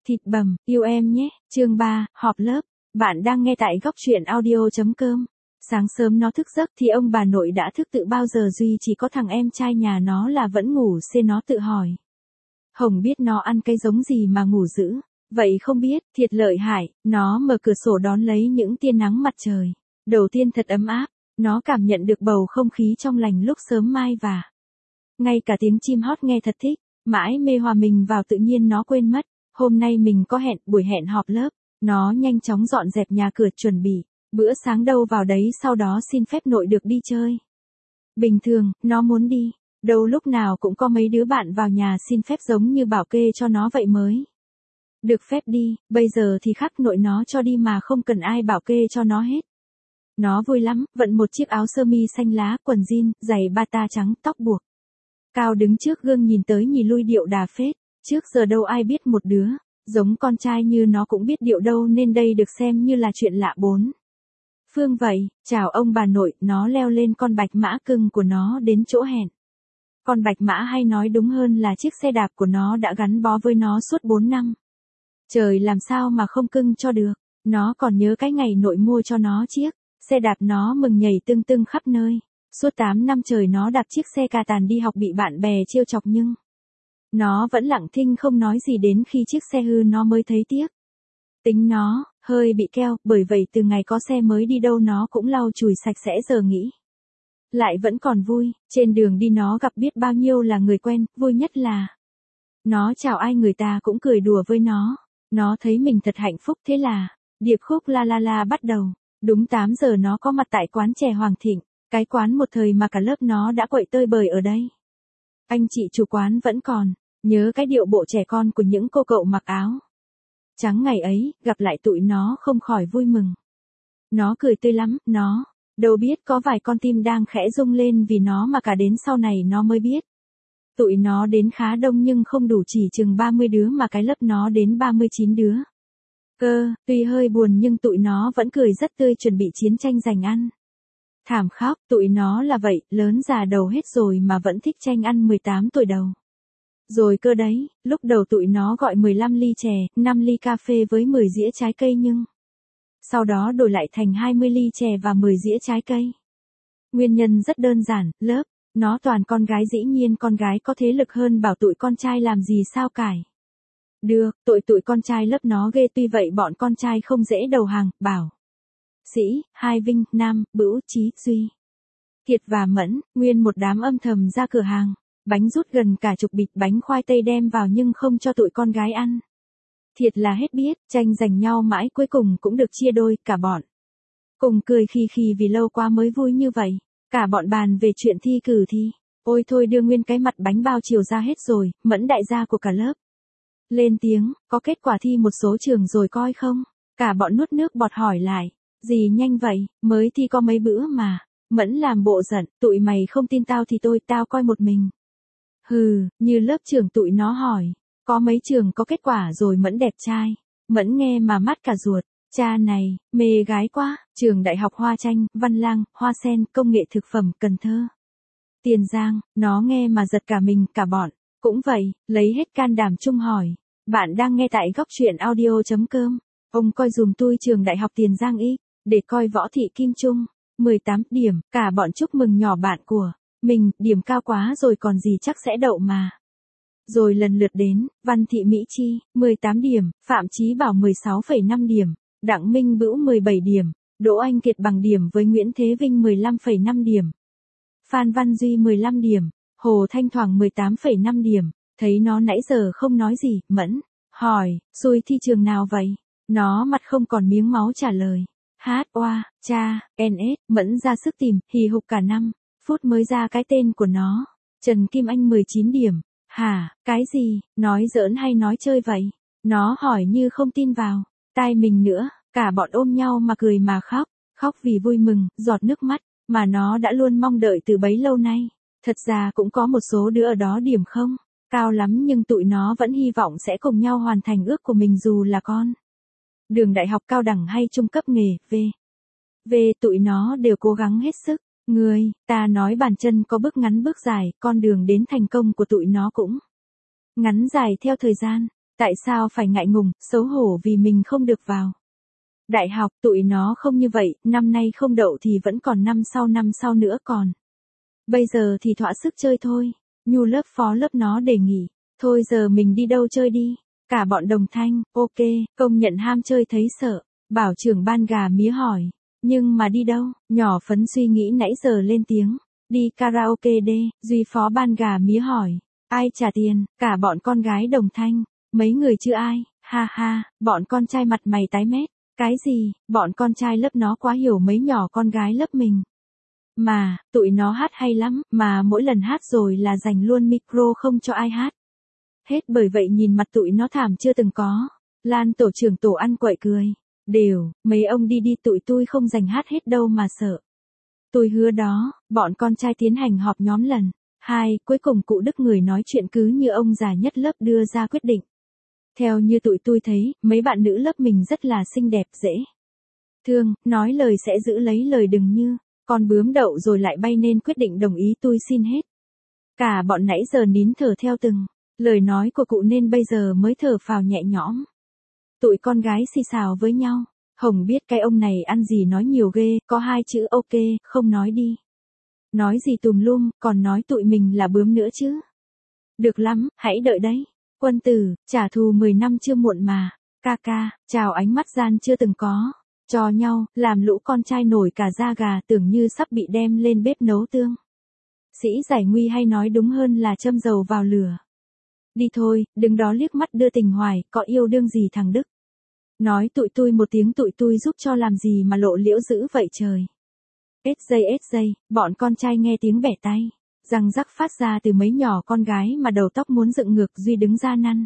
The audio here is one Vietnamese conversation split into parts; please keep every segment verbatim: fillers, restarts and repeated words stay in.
Thịt bằm, yêu em nhé, chương ba, họp lớp. Bạn đang nghe tại góc truyện audio.com. Sáng sớm nó thức giấc thì ông bà nội đã thức tự bao giờ duy chỉ có thằng em trai nhà nó là vẫn ngủ xê nó tự hỏi. Hồng biết nó ăn cái giống gì mà ngủ dữ, vậy không biết, thiệt lợi hại, nó mở cửa sổ đón lấy những tia nắng mặt trời. Đầu tiên thật ấm áp, nó cảm nhận được bầu không khí trong lành lúc sớm mai và ngay cả tiếng chim hót nghe thật thích, mãi mê hòa mình vào tự nhiên nó quên mất. Hôm nay mình có hẹn, buổi hẹn họp lớp, nó nhanh chóng dọn dẹp nhà cửa chuẩn bị, bữa sáng đâu vào đấy sau đó xin phép nội được đi chơi. Bình thường, nó muốn đi, đâu lúc nào cũng có mấy đứa bạn vào nhà xin phép giống như bảo kê cho nó vậy mới được phép đi, bây giờ thì khắc nội nó cho đi mà không cần ai bảo kê cho nó hết. Nó vui lắm, vận một chiếc áo sơ mi xanh lá, quần jean, giày bata trắng, tóc buộc cao đứng trước gương nhìn tới nhìn lui điệu đà phết. Trước giờ đâu ai biết một đứa giống con trai như nó cũng biết điệu đâu nên đây được xem như là chuyện lạ bốn phương vậy. Chào ông bà nội, nó leo lên con bạch mã cưng của nó đến chỗ hẹn. Con bạch mã hay nói đúng hơn là chiếc xe đạp của nó đã gắn bó với nó suốt bốn năm. Trời làm sao mà không cưng cho được, nó còn nhớ cái ngày nội mua cho nó chiếc xe đạp nó mừng nhảy tưng tưng khắp nơi. Suốt tám năm trời nó đạp chiếc xe cà tàn đi học bị bạn bè trêu chọc nhưng nó vẫn lặng thinh không nói gì đến khi chiếc xe hư nó mới thấy tiếc. Tính nó, hơi bị keo, bởi vậy từ ngày có xe mới đi đâu nó cũng lau chùi sạch sẽ giờ nghĩ. Lại vẫn còn vui, trên đường đi nó gặp biết bao nhiêu là người quen, vui nhất là nó chào ai người ta cũng cười đùa với nó. Nó thấy mình thật hạnh phúc thế là điệp khúc La La La bắt đầu. Đúng tám giờ nó có mặt tại quán chè Hoàng Thịnh, cái quán một thời mà cả lớp nó đã quậy tơi bời ở đây. Anh chị chủ quán vẫn còn nhớ cái điệu bộ trẻ con của những cô cậu mặc áo trắng ngày ấy, gặp lại tụi nó không khỏi vui mừng. Nó cười tươi lắm, nó đâu biết có vài con tim đang khẽ rung lên vì nó mà cả đến sau này nó mới biết. Tụi nó đến khá đông nhưng không đủ chỉ chừng ba mươi đứa mà cái lớp nó đến ba mươi chín đứa. Cơ, tuy hơi buồn nhưng tụi nó vẫn cười rất tươi chuẩn bị chiến tranh giành ăn. Thảm khóc, tụi nó là vậy, lớn già đầu hết rồi mà vẫn thích tranh ăn mười tám tuổi đầu. Rồi cơ đấy, lúc đầu tụi nó gọi mười lăm ly chè, năm ly cà phê với mười dĩa trái cây nhưng sau đó đổi lại thành hai mươi ly chè và mười dĩa trái cây. Nguyên nhân rất đơn giản, lớp nó toàn con gái, dĩ nhiên con gái có thế lực hơn bảo tụi con trai làm gì sao cải được, tội tụi con trai lớp nó ghê, tuy vậy bọn con trai không dễ đầu hàng. Bảo Sĩ, Hai Vinh, Nam, Bửu, Chí, Duy, Kiệt và Mẫn, nguyên một đám âm thầm ra cửa hàng. Bánh rút gần cả chục bịch bánh khoai tây đem vào nhưng không cho tụi con gái ăn. Thiệt là hết biết, tranh giành nhau mãi cuối cùng cũng được chia đôi, cả bọn cùng cười khì khì vì lâu quá mới vui như vậy. Cả bọn bàn về chuyện thi cử thi. Ôi thôi đưa nguyên cái mặt bánh bao chiều ra hết rồi, Mẫn đại gia của cả lớp lên tiếng, có kết quả thi một số trường rồi coi không? Cả bọn nuốt nước bọt hỏi lại, gì nhanh vậy, mới thi có mấy bữa mà. Mẫn làm bộ giận, tụi mày không tin tao thì tôi, tao coi một mình. Hừ, như lớp trưởng tụi nó hỏi, có mấy trường có kết quả rồi. Mẫn đẹp trai. Mẫn nghe mà mắt cả ruột, cha này, mê gái quá, trường đại học Hoa Tranh, Văn Lang, Hoa Sen, công nghệ thực phẩm, Cần Thơ, Tiền Giang, nó nghe mà giật cả mình, cả bọn cũng vậy, lấy hết can đảm chung hỏi. Bạn đang nghe tại góc truyện audio.com. Ông coi dùm tôi trường đại học Tiền Giang ý, để coi Võ Thị Kim Trung, mười tám điểm, cả bọn chúc mừng nhỏ bạn của mình, điểm cao quá rồi còn gì chắc sẽ đậu mà. Rồi lần lượt đến, Văn Thị Mỹ Chi, mười tám điểm, Phạm Chí Bảo mười sáu phẩy năm điểm, Đặng Minh Bửu mười bảy điểm, Đỗ Anh Kiệt bằng điểm với Nguyễn Thế Vinh mười lăm phẩy năm điểm, Phan Văn Duy mười lăm điểm, Hồ Thanh Thoảng mười tám phẩy năm điểm. Thấy nó nãy giờ không nói gì, Mẫn hỏi, xui thi trường nào vậy? Nó mặt không còn miếng máu trả lời, hát oa, cha, en ét, Mẫn ra sức tìm, hì hục cả năm phút mới ra cái tên của nó. Trần Kim Anh mười chín điểm. Hả, cái gì, nói giỡn hay nói chơi vậy? Nó hỏi như không tin vào tai mình nữa. Cả bọn ôm nhau mà cười mà khóc, khóc vì vui mừng, giọt nước mắt mà nó đã luôn mong đợi từ bấy lâu nay. Thật ra cũng có một số đứa ở đó điểm không cao lắm nhưng tụi nó vẫn hy vọng sẽ cùng nhau hoàn thành ước của mình dù là con đường đại học, cao đẳng hay trung cấp nghề. Về về tụi nó đều cố gắng hết sức. Người ta nói bàn chân có bước ngắn bước dài, con đường đến thành công của tụi nó cũng ngắn dài theo thời gian. Tại sao phải ngại ngùng, xấu hổ vì mình không được vào đại học, tụi nó không như vậy, năm nay không đậu thì vẫn còn năm sau năm sau nữa còn. Bây giờ thì thỏa sức chơi thôi. Nhu lớp phó lớp nó đề nghị. Thôi giờ mình đi đâu chơi đi. Cả bọn đồng thanh, ok, công nhận ham chơi thấy sợ. Bảo trưởng ban gà mía hỏi. Nhưng mà đi đâu? Nhỏ Phấn suy nghĩ nãy giờ lên tiếng. Đi karaoke đê, Duy phó ban gà mía hỏi. Ai trả tiền? Cả bọn con gái đồng thanh. Mấy người chưa ai, ha ha, bọn con trai mặt mày tái mét. Cái gì, bọn con trai lớp nó quá hiểu mấy nhỏ con gái lớp mình. Mà, tụi nó hát hay lắm, mà mỗi lần hát rồi là dành luôn micro không cho ai hát. Hết bởi vậy nhìn mặt tụi nó thảm chưa từng có. Lan tổ trưởng tổ ăn quậy cười. Đều, mấy ông đi đi tụi tôi không dành hát hết đâu mà sợ. Tôi hứa đó, bọn con trai tiến hành họp nhóm lần. Hai, cuối cùng cụ Đức người nói chuyện cứ như ông già nhất lớp đưa ra quyết định. Theo như tụi tôi thấy, mấy bạn nữ lớp mình rất là xinh đẹp dễ thương, nói lời sẽ giữ lấy lời đừng như con bướm đậu rồi lại bay nên quyết định đồng ý tôi xin hết. Cả bọn nãy giờ nín thở theo từng lời nói của cụ nên bây giờ mới thở phào nhẹ nhõm. Tụi con gái xì xào với nhau. Hồng biết cái ông này ăn gì nói nhiều ghê, có hai chữ ok, không nói đi. Nói gì tùm lum, còn nói tụi mình là bướm nữa chứ. Được lắm, hãy đợi đấy. Quân tử, trả thù mười năm chưa muộn mà. Ca ca, chào ánh mắt gian chưa từng có. Cho nhau, làm lũ con trai nổi cả da gà tưởng như sắp bị đem lên bếp nấu tương. Sĩ giải nguy hay nói đúng hơn là châm dầu vào lửa. Đi thôi, đừng đó liếc mắt đưa tình hoài, có yêu đương gì thằng Đức. Nói tụi tôi một tiếng tụi tôi giúp cho làm gì mà lộ liễu dữ vậy trời. Ết giây ết giây, bọn con trai nghe tiếng bẻ tay. Răng rắc phát ra từ mấy nhỏ con gái mà đầu tóc muốn dựng ngược Duy đứng ra năn.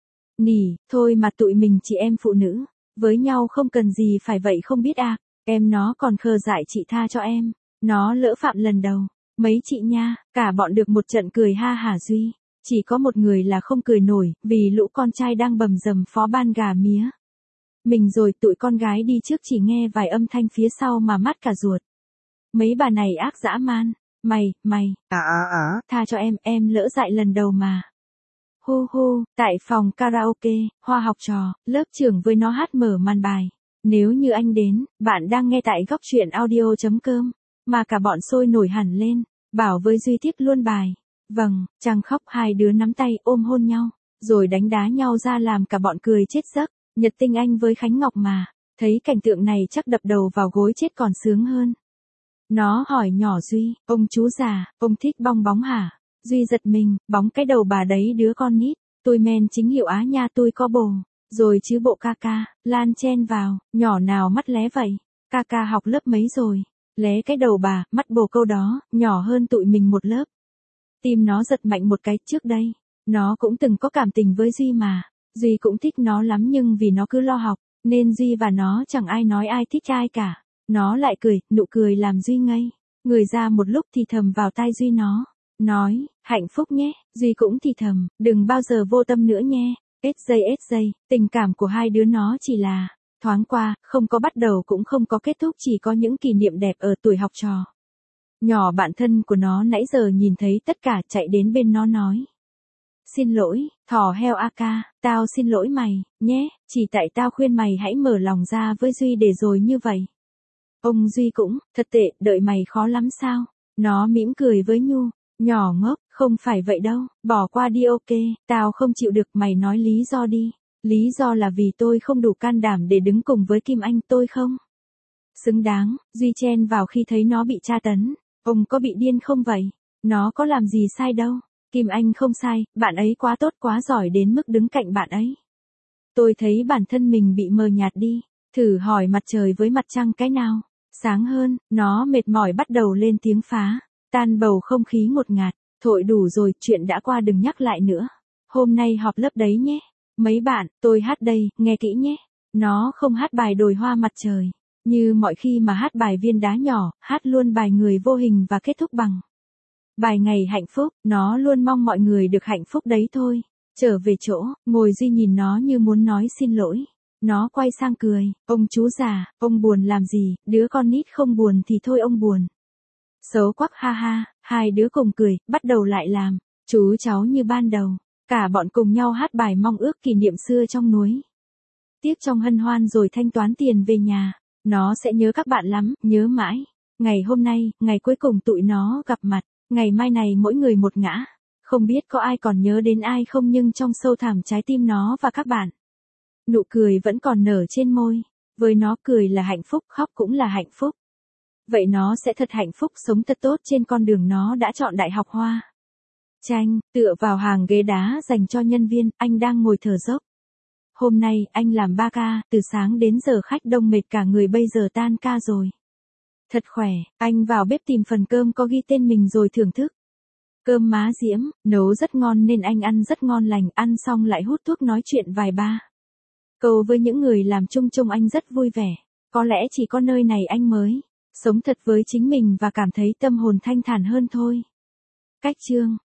Nỉ, thôi mà tụi mình chị em phụ nữ. Với nhau không cần gì phải vậy không biết à. Em nó còn khờ dại chị tha cho em. Nó lỡ phạm lần đầu. Mấy chị nha, cả bọn được một trận cười ha hả Duy. Chỉ có một người là không cười nổi, vì lũ con trai đang bầm dầm phó ban gà mía. Mình rồi tụi con gái đi trước chỉ nghe vài âm thanh phía sau mà mắt cả ruột. Mấy bà này ác dã man. Mày, mày, à à à, tha cho em, em lỡ dại lần đầu mà. Hu hu, tại phòng karaoke, Hoa học trò, lớp trưởng với nó hát mở màn bài. Nếu như anh đến, bạn đang nghe tại góc truyện audio chấm com, mà cả bọn sôi nổi hẳn lên, bảo với Duy tiếp luôn bài. Vâng, Trang khóc hai đứa nắm tay ôm hôn nhau, rồi đánh đá nhau ra làm cả bọn cười chết giấc. Nhật Tinh Anh với Khánh Ngọc mà, thấy cảnh tượng này chắc đập đầu vào gối chết còn sướng hơn. Nó hỏi nhỏ Duy, ông chú già, ông thích bong bóng hả? Duy giật mình, bóng cái đầu bà đấy đứa con nít, tôi men chính hiệu á nha tôi có bồ, rồi chứ bộ ca ca, Lan chen vào, nhỏ nào mắt lé vậy, ca ca học lớp mấy rồi, lé cái đầu bà, mắt bồ câu đó, nhỏ hơn tụi mình một lớp. Tim nó giật mạnh một cái trước đây, nó cũng từng có cảm tình với Duy mà, Duy cũng thích nó lắm nhưng vì nó cứ lo học, nên Duy và nó chẳng ai nói ai thích ai cả. Nó lại cười, nụ cười làm Duy ngây. Người ra một lúc thì thầm vào tai Duy nó. Nói, hạnh phúc nhé. Duy cũng thì thầm, đừng bao giờ vô tâm nữa nhé. Ết giây ết giây, tình cảm của hai đứa nó chỉ là thoáng qua, không có bắt đầu cũng không có kết thúc, chỉ có những kỷ niệm đẹp ở tuổi học trò. Nhỏ bạn thân của nó nãy giờ nhìn thấy tất cả chạy đến bên nó nói. Xin lỗi, thỏ heo a ca, tao xin lỗi mày, nhé, chỉ tại tao khuyên mày hãy mở lòng ra với Duy để rồi như vậy. Ông Duy cũng, thật tệ, đợi mày khó lắm sao? Nó mỉm cười với Nhu, nhỏ ngốc, không phải vậy đâu, bỏ qua đi ok, tao không chịu được mày nói lý do đi. Lý do là vì tôi không đủ can đảm để đứng cùng với Kim Anh tôi không? Xứng đáng, Duy chen vào khi thấy nó bị tra tấn. Ông có bị điên không vậy? Nó có làm gì sai đâu. Kim Anh không sai, bạn ấy quá tốt quá giỏi đến mức đứng cạnh bạn ấy. Tôi thấy bản thân mình bị mờ nhạt đi. Thử hỏi mặt trời với mặt trăng cái nào? Sáng hơn, nó mệt mỏi bắt đầu lên tiếng phá. Tan bầu không khí ngột ngạt. Thôi đủ rồi, chuyện đã qua đừng nhắc lại nữa. Hôm nay họp lớp đấy nhé. Mấy bạn, tôi hát đây, nghe kỹ nhé. Nó không hát bài đồi hoa mặt trời. Như mọi khi mà hát bài viên đá nhỏ, hát luôn bài người vô hình và kết thúc bằng bài ngày hạnh phúc. Nó luôn mong mọi người được hạnh phúc đấy thôi. Trở về chỗ, ngồi Duy nhìn nó như muốn nói xin lỗi. Nó quay sang cười, ông chú già, ông buồn làm gì, đứa con nít không buồn thì thôi ông buồn. Xấu quắc ha ha, hai đứa cùng cười, bắt đầu lại làm, chú cháu như ban đầu. Cả bọn cùng nhau hát bài mong ước kỷ niệm xưa trong núi. Tiếc trong hân hoan rồi thanh toán tiền về nhà. Nó sẽ nhớ các bạn lắm, nhớ mãi. Ngày hôm nay, ngày cuối cùng tụi nó gặp mặt. Ngày mai này mỗi người một ngã. Không biết có ai còn nhớ đến ai không, nhưng trong sâu thẳm trái tim nó và các bạn, nụ cười vẫn còn nở trên môi. Với nó cười là hạnh phúc, khóc cũng là hạnh phúc. Vậy nó sẽ thật hạnh phúc, sống thật tốt trên con đường nó đã chọn Đại học Hoa Tranh. Tựa vào hàng ghế đá dành cho nhân viên, anh đang ngồi thở dốc. Hôm nay, anh làm ba ca, từ sáng đến giờ khách đông mệt cả người, bây giờ tan ca rồi. Thật khỏe, anh vào bếp tìm phần cơm có ghi tên mình rồi thưởng thức. Cơm má Diễm, nấu rất ngon nên anh ăn rất ngon lành, ăn xong lại hút thuốc nói chuyện vài ba câu với những người làm chung chung, anh rất vui vẻ. Có lẽ chỉ có nơi này anh mới sống thật với chính mình và cảm thấy tâm hồn thanh thản hơn thôi. Cách chương